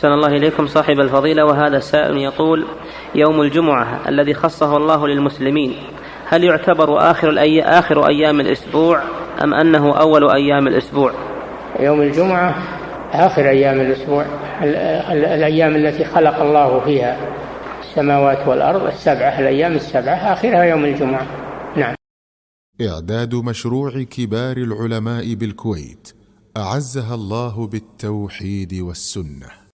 أحسن الله إليكم صاحب الفضيلة. وهذا السائل يقول: يوم الجمعة الذي خصه الله للمسلمين هل يعتبر آخر أيام الأسبوع أم أنه أول أيام الأسبوع؟ يوم الجمعة آخر أيام الأسبوع، الأيام التي خلق الله فيها السماوات والأرض السبعة، الأيام السبعة آخرها يوم الجمعة. نعم. إعداد مشروع كبار العلماء بالكويت أعزها الله بالتوحيد والسنة.